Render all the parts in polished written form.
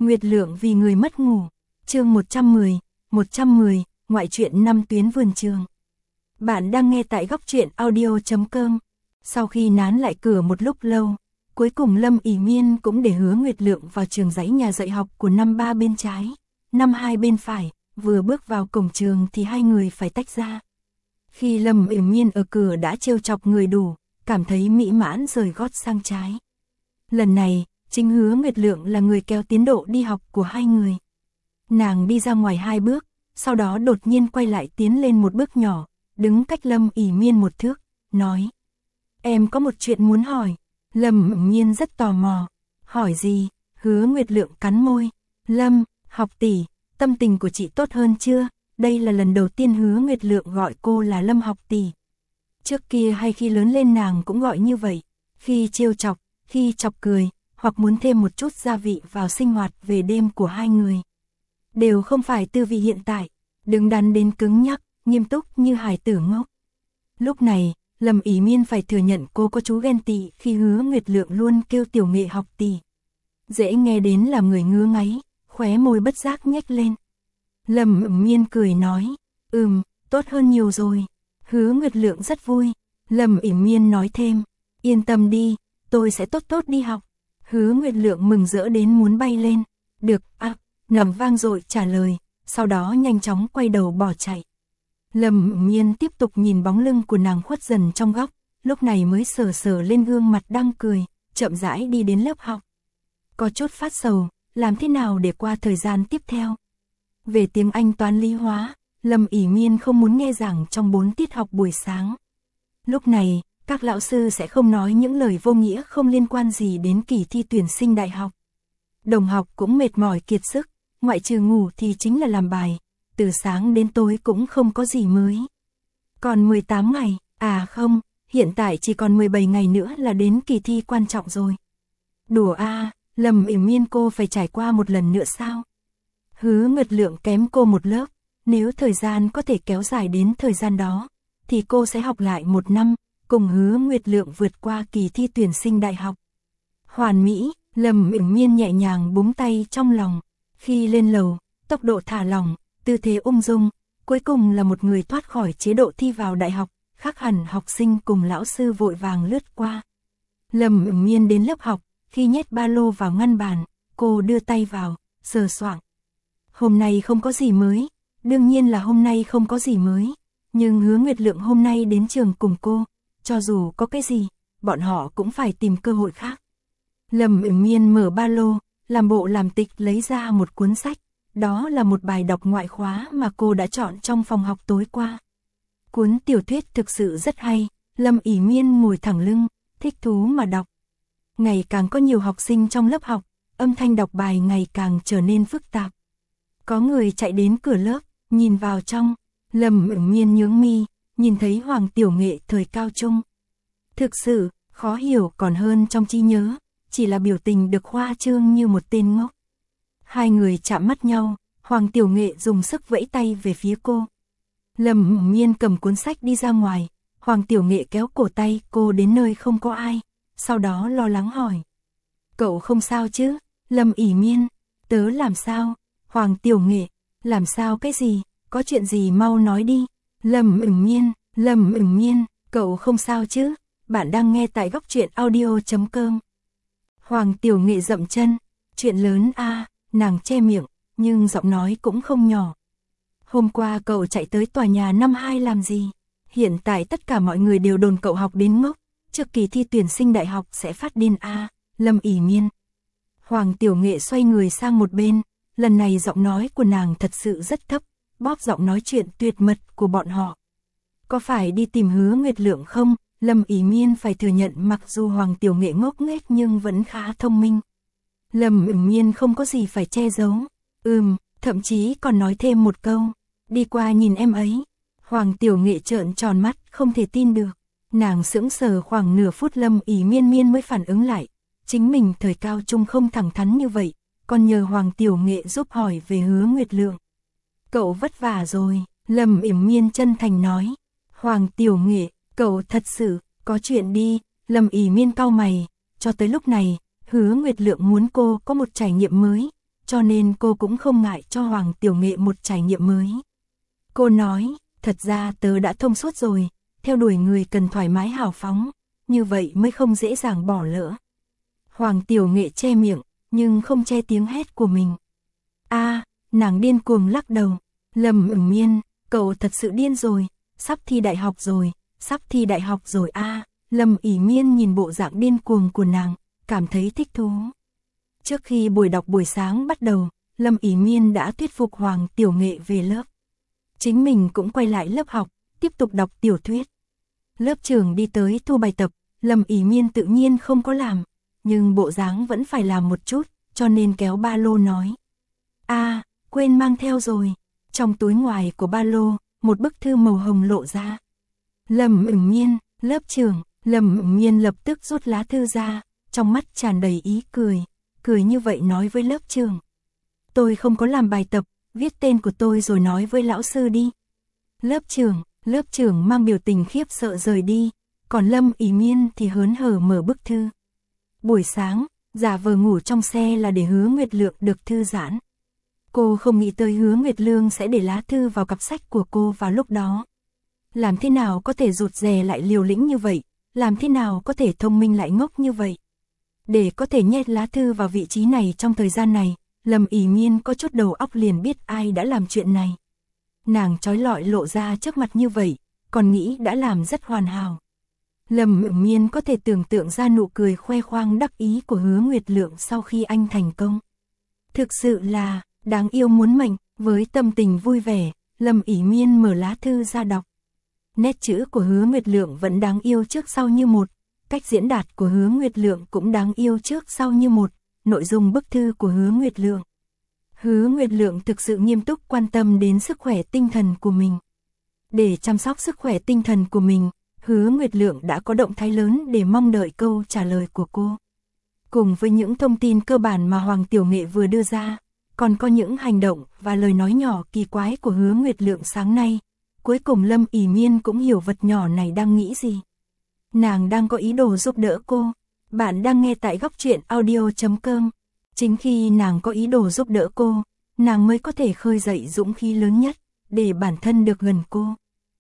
Nguyệt Lượng vì người mất ngủ. Chương 110, ngoại truyện 5 tuyến vườn trường. Bạn đang nghe tại góc truyện audio.com. Sau khi nán lại cửa một lúc lâu, cuối cùng Lâm ỷ Miên cũng để Hứa Nguyệt Lượng vào trường dãy nhà dạy học của năm 3 bên trái, năm 2 bên phải. Vừa bước vào cổng trường thì hai người phải tách ra. Khi Lâm ỷ Miên ở cửa đã trêu chọc người đủ, cảm thấy mỹ mãn rời gót sang trái. Lần này, chính Hứa Nguyệt Lượng là người kéo tiến độ đi học của hai người. Nàng đi ra ngoài 2 bước, sau đó đột nhiên quay lại tiến lên một bước nhỏ, đứng cách Lâm ỷ Miên 1 thước, nói: "Em có một chuyện muốn hỏi." Lâm ỷ Miên rất tò mò. "Hỏi gì?" Hứa Nguyệt Lượng cắn môi. "Lâm, học tỷ, tâm tình của chị tốt hơn chưa?" Đây là lần đầu tiên Hứa Nguyệt Lượng gọi cô là Lâm học tỷ. Trước kia hay khi lớn lên nàng cũng gọi như vậy, khi trêu chọc, khi chọc cười, hoặc muốn thêm một chút gia vị vào sinh hoạt về đêm của hai người. Đều không phải tư vị hiện tại, đứng đắn đến cứng nhắc, nghiêm túc như hài tử ngốc. Lúc này, Lâm ỷ Miên phải thừa nhận cô có chú ghen tị khi Hứa Nguyệt Lượng luôn kêu tiểu nghệ học tỷ. Dễ nghe đến làm người ngứa ngáy, khóe môi bất giác nhếch lên. Lâm ỷ Miên cười nói: "Tốt hơn nhiều rồi." Hứa Nguyệt Lượng rất vui. Lâm ỷ Miên nói thêm: "Yên tâm đi, tôi sẽ tốt tốt đi học." Hứa Nguyệt Lượng mừng rỡ đến muốn bay lên. "Được ạ," ngầm vang dội trả lời, sau đó nhanh chóng quay đầu bỏ chạy. Lâm ỷ Miên tiếp tục nhìn bóng lưng của nàng khuất dần trong góc, lúc này mới sờ sờ lên gương mặt đang cười, chậm rãi đi đến lớp học. Có chút phát sầu, làm thế nào để qua thời gian tiếp theo. Về tiếng Anh toán lý hóa, Lâm ỷ Miên không muốn nghe giảng trong 4 tiết học buổi sáng. Lúc này, các lão sư sẽ không nói những lời vô nghĩa không liên quan gì đến kỳ thi tuyển sinh đại học. Đồng học cũng mệt mỏi kiệt sức, ngoại trừ ngủ thì chính là làm bài, từ sáng đến tối cũng không có gì mới. Còn 18 ngày, không, hiện tại chỉ còn 17 ngày nữa là đến kỳ thi quan trọng rồi. Đùa Lâm ỷ Miên cô phải trải qua một lần nữa sao? Hứa Nguyệt Lượng kém cô một lớp, nếu thời gian có thể kéo dài đến thời gian đó, thì cô sẽ học lại 1 năm, cùng Hứa Nguyệt Lượng vượt qua kỳ thi tuyển sinh đại học. Hoàn mỹ, Lâm ỷ Miên nhẹ nhàng búng tay trong lòng. Khi lên lầu, tốc độ thả lỏng, tư thế ung dung, cuối cùng là một người thoát khỏi chế độ thi vào đại học, khác hẳn học sinh cùng lão sư vội vàng lướt qua. Lâm ỷ Miên đến lớp học, khi nhét ba lô vào ngăn bàn, cô đưa tay vào, sờ soạng. Hôm nay không có gì mới, đương nhiên là hôm nay không có gì mới, nhưng Hứa Nguyệt Lượng hôm nay đến trường cùng cô, cho dù có cái gì, bọn họ cũng phải tìm cơ hội khác. Lâm ỷ Miên mở ba lô, làm bộ làm tịch lấy ra một cuốn sách, đó là một bài đọc ngoại khóa mà cô đã chọn trong phòng học tối qua. Cuốn tiểu thuyết thực sự rất hay, Lâm ỷ Miên ngồi thẳng lưng, thích thú mà đọc. Ngày càng có nhiều học sinh trong lớp học, âm thanh đọc bài ngày càng trở nên phức tạp. Có người chạy đến cửa lớp, nhìn vào trong, Lâm ỷ Miên nhướng mi, nhìn thấy Hoàng Tiểu Nghệ thời cao trung. Thực sự, khó hiểu còn hơn trong trí nhớ, chỉ là biểu tình được khoa trương như một tên ngốc. Hai người chạm mắt nhau, Hoàng Tiểu Nghệ dùng sức vẫy tay về phía cô. Lâm ỷ Miên cầm cuốn sách đi ra ngoài, Hoàng Tiểu Nghệ kéo cổ tay cô đến nơi không có ai, sau đó lo lắng hỏi: "Cậu không sao chứ?" Lâm ỷ Miên: "Tớ làm sao?" Hoàng Tiểu Nghệ: "Làm sao cái gì, có chuyện gì mau nói đi." Lâm ỷ Miên, cậu không sao chứ? Bạn đang nghe tại góc truyện audio.com. Hoàng Tiểu Nghệ dậm chân: "Chuyện lớn nàng che miệng, nhưng giọng nói cũng không nhỏ. "Hôm qua cậu chạy tới tòa nhà năm 2 làm gì? Hiện tại tất cả mọi người đều đồn cậu học đến ngốc, trước kỳ thi tuyển sinh đại học sẽ phát điên Lâm ỷ Miên. Hoàng Tiểu Nghệ xoay người sang một bên, lần này giọng nói của nàng thật sự rất thấp, bóp giọng nói chuyện tuyệt mật của bọn họ. "Có phải đi tìm Hứa Nguyệt Lượng không?" Lâm ỷ Miên phải thừa nhận mặc dù Hoàng Tiểu Nghệ ngốc nghếch nhưng vẫn khá thông minh. Lâm ỷ Miên không có gì phải che giấu. Thậm chí còn nói thêm một câu: "Đi qua nhìn em ấy." Hoàng Tiểu Nghệ trợn tròn mắt, không thể tin được. Nàng sững sờ khoảng nửa phút Lâm ỷ Miên mới phản ứng lại. Chính mình thời cao trung không thẳng thắn như vậy, còn nhờ Hoàng Tiểu Nghệ giúp hỏi về Hứa Nguyệt Lượng. "Cậu vất vả rồi," Lâm ỷ Miên chân thành nói. Hoàng Tiểu Nghệ: "Cậu thật sự, có chuyện đi." Lâm ỷ Miên cau mày, cho tới lúc này, Hứa Nguyệt Lượng muốn cô có một trải nghiệm mới, cho nên cô cũng không ngại cho Hoàng Tiểu Nghệ một trải nghiệm mới. Cô nói, thật ra tớ đã thông suốt rồi, theo đuổi người cần thoải mái hào phóng, như vậy mới không dễ dàng bỏ lỡ. Hoàng Tiểu Nghệ che miệng, nhưng không che tiếng hét của mình. Nàng điên cuồng lắc đầu. Lâm Ửng Miên, cậu thật sự điên rồi, sắp thi đại học rồi, sắp thi đại học rồi Lâm Ỉ Miên nhìn bộ dạng điên cuồng của nàng, cảm thấy thích thú. Trước khi buổi đọc buổi sáng bắt đầu, Lâm Ỉ Miên đã thuyết phục Hoàng Tiểu Nghệ về lớp. Chính mình cũng quay lại lớp học, tiếp tục đọc tiểu thuyết. Lớp trưởng đi tới thu bài tập, Lâm Ỉ Miên tự nhiên không có làm, nhưng bộ dáng vẫn phải làm một chút, cho nên kéo ba lô nói. Quên mang theo rồi. Trong túi ngoài của ba lô, một bức thư màu hồng lộ ra. Lâm Ửng Miên, lớp trưởng. Lâm Ửng Miên lập tức rút lá thư ra, trong mắt tràn đầy ý cười, cười như vậy nói với lớp trưởng. Tôi không có làm bài tập, viết tên của tôi rồi nói với lão sư đi. Lớp trưởng mang biểu tình khiếp sợ rời đi, còn Lâm Ỉ Miên thì hớn hở mở bức thư. Buổi sáng, giả vờ ngủ trong xe là để Hứa Nguyệt Lượng được thư giãn. Cô không nghĩ tới Hứa Nguyệt Lương sẽ để lá thư vào cặp sách của cô vào lúc đó. Làm thế nào có thể rụt rè lại liều lĩnh như vậy, làm thế nào có thể thông minh lại ngốc như vậy. Để có thể nhét lá thư vào vị trí này trong thời gian này, Lâm Ỉ Miên có chút đầu óc liền biết ai đã làm chuyện này. Nàng trói lọi lộ ra trước mặt như vậy, còn nghĩ đã làm rất hoàn hảo. Lâm Ửng Miên có thể tưởng tượng ra nụ cười khoe khoang đắc ý của Hứa Nguyệt Lượng sau khi anh thành công. Thực sự là đáng yêu muốn mệnh. Với tâm tình vui vẻ, Lâm Ỉ Miên mở lá thư ra đọc. Nét chữ của Hứa Nguyệt Lượng vẫn đáng yêu trước sau như một, cách diễn đạt của Hứa Nguyệt Lượng cũng đáng yêu trước sau như một, nội dung bức thư của Hứa Nguyệt Lượng. Hứa Nguyệt Lượng thực sự nghiêm túc quan tâm đến sức khỏe tinh thần của mình. Để chăm sóc sức khỏe tinh thần của mình, Hứa Nguyệt Lượng đã có động thái lớn để mong đợi câu trả lời của cô. Cùng với những thông tin cơ bản mà Hoàng Tiểu Nghệ vừa đưa ra, còn có những hành động và lời nói nhỏ kỳ quái của Hứa Nguyệt Lượng sáng nay. Cuối cùng Lâm Ỉ Miên cũng hiểu vật nhỏ này đang nghĩ gì. Nàng đang có ý đồ giúp đỡ cô. Bạn đang nghe tại Góc Truyện Audio.com. Chính khi nàng có ý đồ giúp đỡ cô, nàng mới có thể khơi dậy dũng khí lớn nhất, để bản thân được gần cô.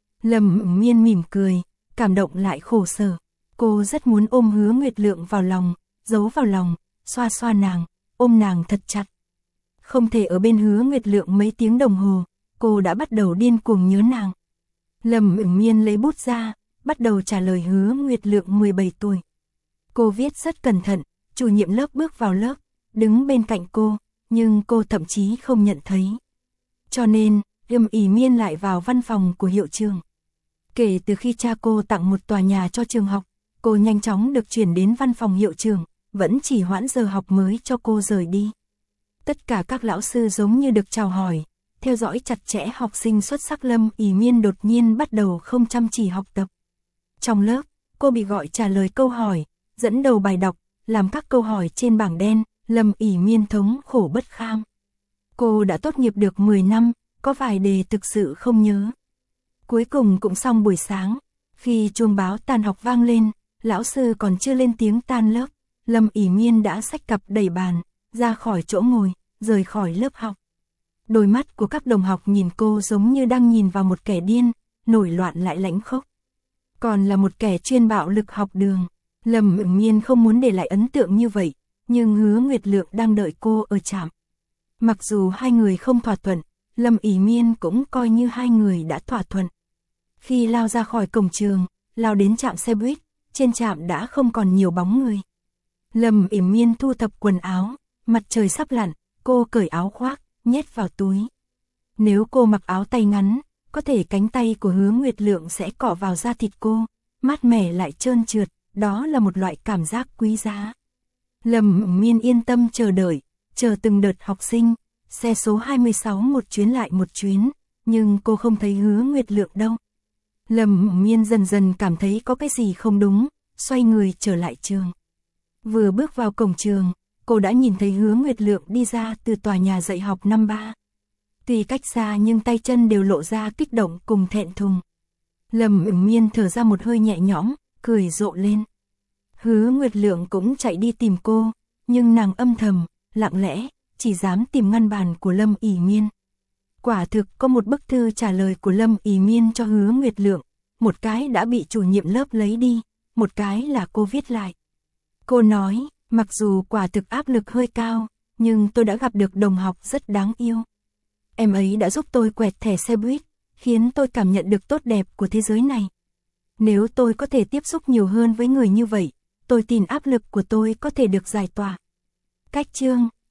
Lâm Ửng Miên mỉm cười, cảm động lại khổ sở. Cô rất muốn ôm Hứa Nguyệt Lượng vào lòng, giấu vào lòng, xoa xoa nàng, ôm nàng thật chặt. Không thể ở bên Hứa Nguyệt Lượng mấy tiếng đồng hồ, cô đã bắt đầu điên cuồng nhớ nàng. Lâm Ửng Miên lấy bút ra, bắt đầu trả lời Hứa Nguyệt Lượng 17 tuổi. Cô viết rất cẩn thận, chủ nhiệm lớp bước vào lớp, đứng bên cạnh cô, nhưng cô thậm chí không nhận thấy. Cho nên, Lâm Ỉ Miên lại vào văn phòng của hiệu trưởng. Kể từ khi cha cô tặng một tòa nhà cho trường học, cô nhanh chóng được chuyển đến văn phòng hiệu trưởng, vẫn chỉ hoãn giờ học mới cho cô rời đi. Tất cả các lão sư giống như được chào hỏi, theo dõi chặt chẽ học sinh xuất sắc. Lâm Ỉ Miên đột nhiên bắt đầu không chăm chỉ học tập. Trong lớp, cô bị gọi trả lời câu hỏi, dẫn đầu bài đọc, làm các câu hỏi trên bảng đen. Lâm Ỉ Miên thống khổ bất kham. Cô đã tốt nghiệp được 10 năm, có vài đề thực sự không nhớ. Cuối cùng cũng xong buổi sáng, khi chuông báo tan học vang lên, lão sư còn chưa lên tiếng tan lớp, Lâm Ỉ Miên đã xách cặp đẩy bàn, ra khỏi chỗ ngồi, rời khỏi lớp học. Đôi mắt của các đồng học nhìn cô giống như đang nhìn vào một kẻ điên, nổi loạn lại lãnh khốc. Còn là một kẻ chuyên bạo lực học đường. Lâm Ửng Miên không muốn để lại ấn tượng như vậy, nhưng Hứa Nguyệt Lượng đang đợi cô ở trạm. Mặc dù hai người không thỏa thuận, Lâm Ỉ Miên cũng coi như hai người đã thỏa thuận. Khi lao ra khỏi cổng trường, lao đến trạm xe buýt, trên trạm đã không còn nhiều bóng người. Lâm Ỉ Miên thu thập quần áo, mặt trời sắp lặn, cô cởi áo khoác, nhét vào túi. Nếu cô mặc áo tay ngắn, có thể cánh tay của Hứa Nguyệt Lượng sẽ cọ vào da thịt cô, mát mẻ lại trơn trượt, đó là một loại cảm giác quý giá. Lâm Ửng Miên yên tâm chờ đợi, chờ từng đợt học sinh, xe số 26 một chuyến lại một chuyến, nhưng cô không thấy Hứa Nguyệt Lượng đâu. Lâm Ửng Miên dần dần cảm thấy có cái gì không đúng, xoay người trở lại trường. Vừa bước vào cổng trường, cô đã nhìn thấy Hứa Nguyệt Lượng đi ra từ tòa nhà dạy học năm 3. Tuy cách xa nhưng tay chân đều lộ ra kích động cùng thẹn thùng. Lâm Ửng Miên thở ra một hơi nhẹ nhõm, cười rộ lên. Hứa Nguyệt Lượng cũng chạy đi tìm cô, nhưng nàng âm thầm, lặng lẽ, chỉ dám tìm ngăn bàn của Lâm ỷ Miên. Quả thực có một bức thư trả lời của Lâm ỷ Miên cho Hứa Nguyệt Lượng, một cái đã bị chủ nhiệm lớp lấy đi, một cái là cô viết lại. Cô nói, mặc dù quả thực áp lực hơi cao, nhưng tôi đã gặp được đồng học rất đáng yêu. Em ấy đã giúp tôi quẹt thẻ xe buýt, khiến tôi cảm nhận được tốt đẹp của thế giới này. Nếu tôi có thể tiếp xúc nhiều hơn với người như vậy, tôi tin áp lực của tôi có thể được giải tỏa. Cách chương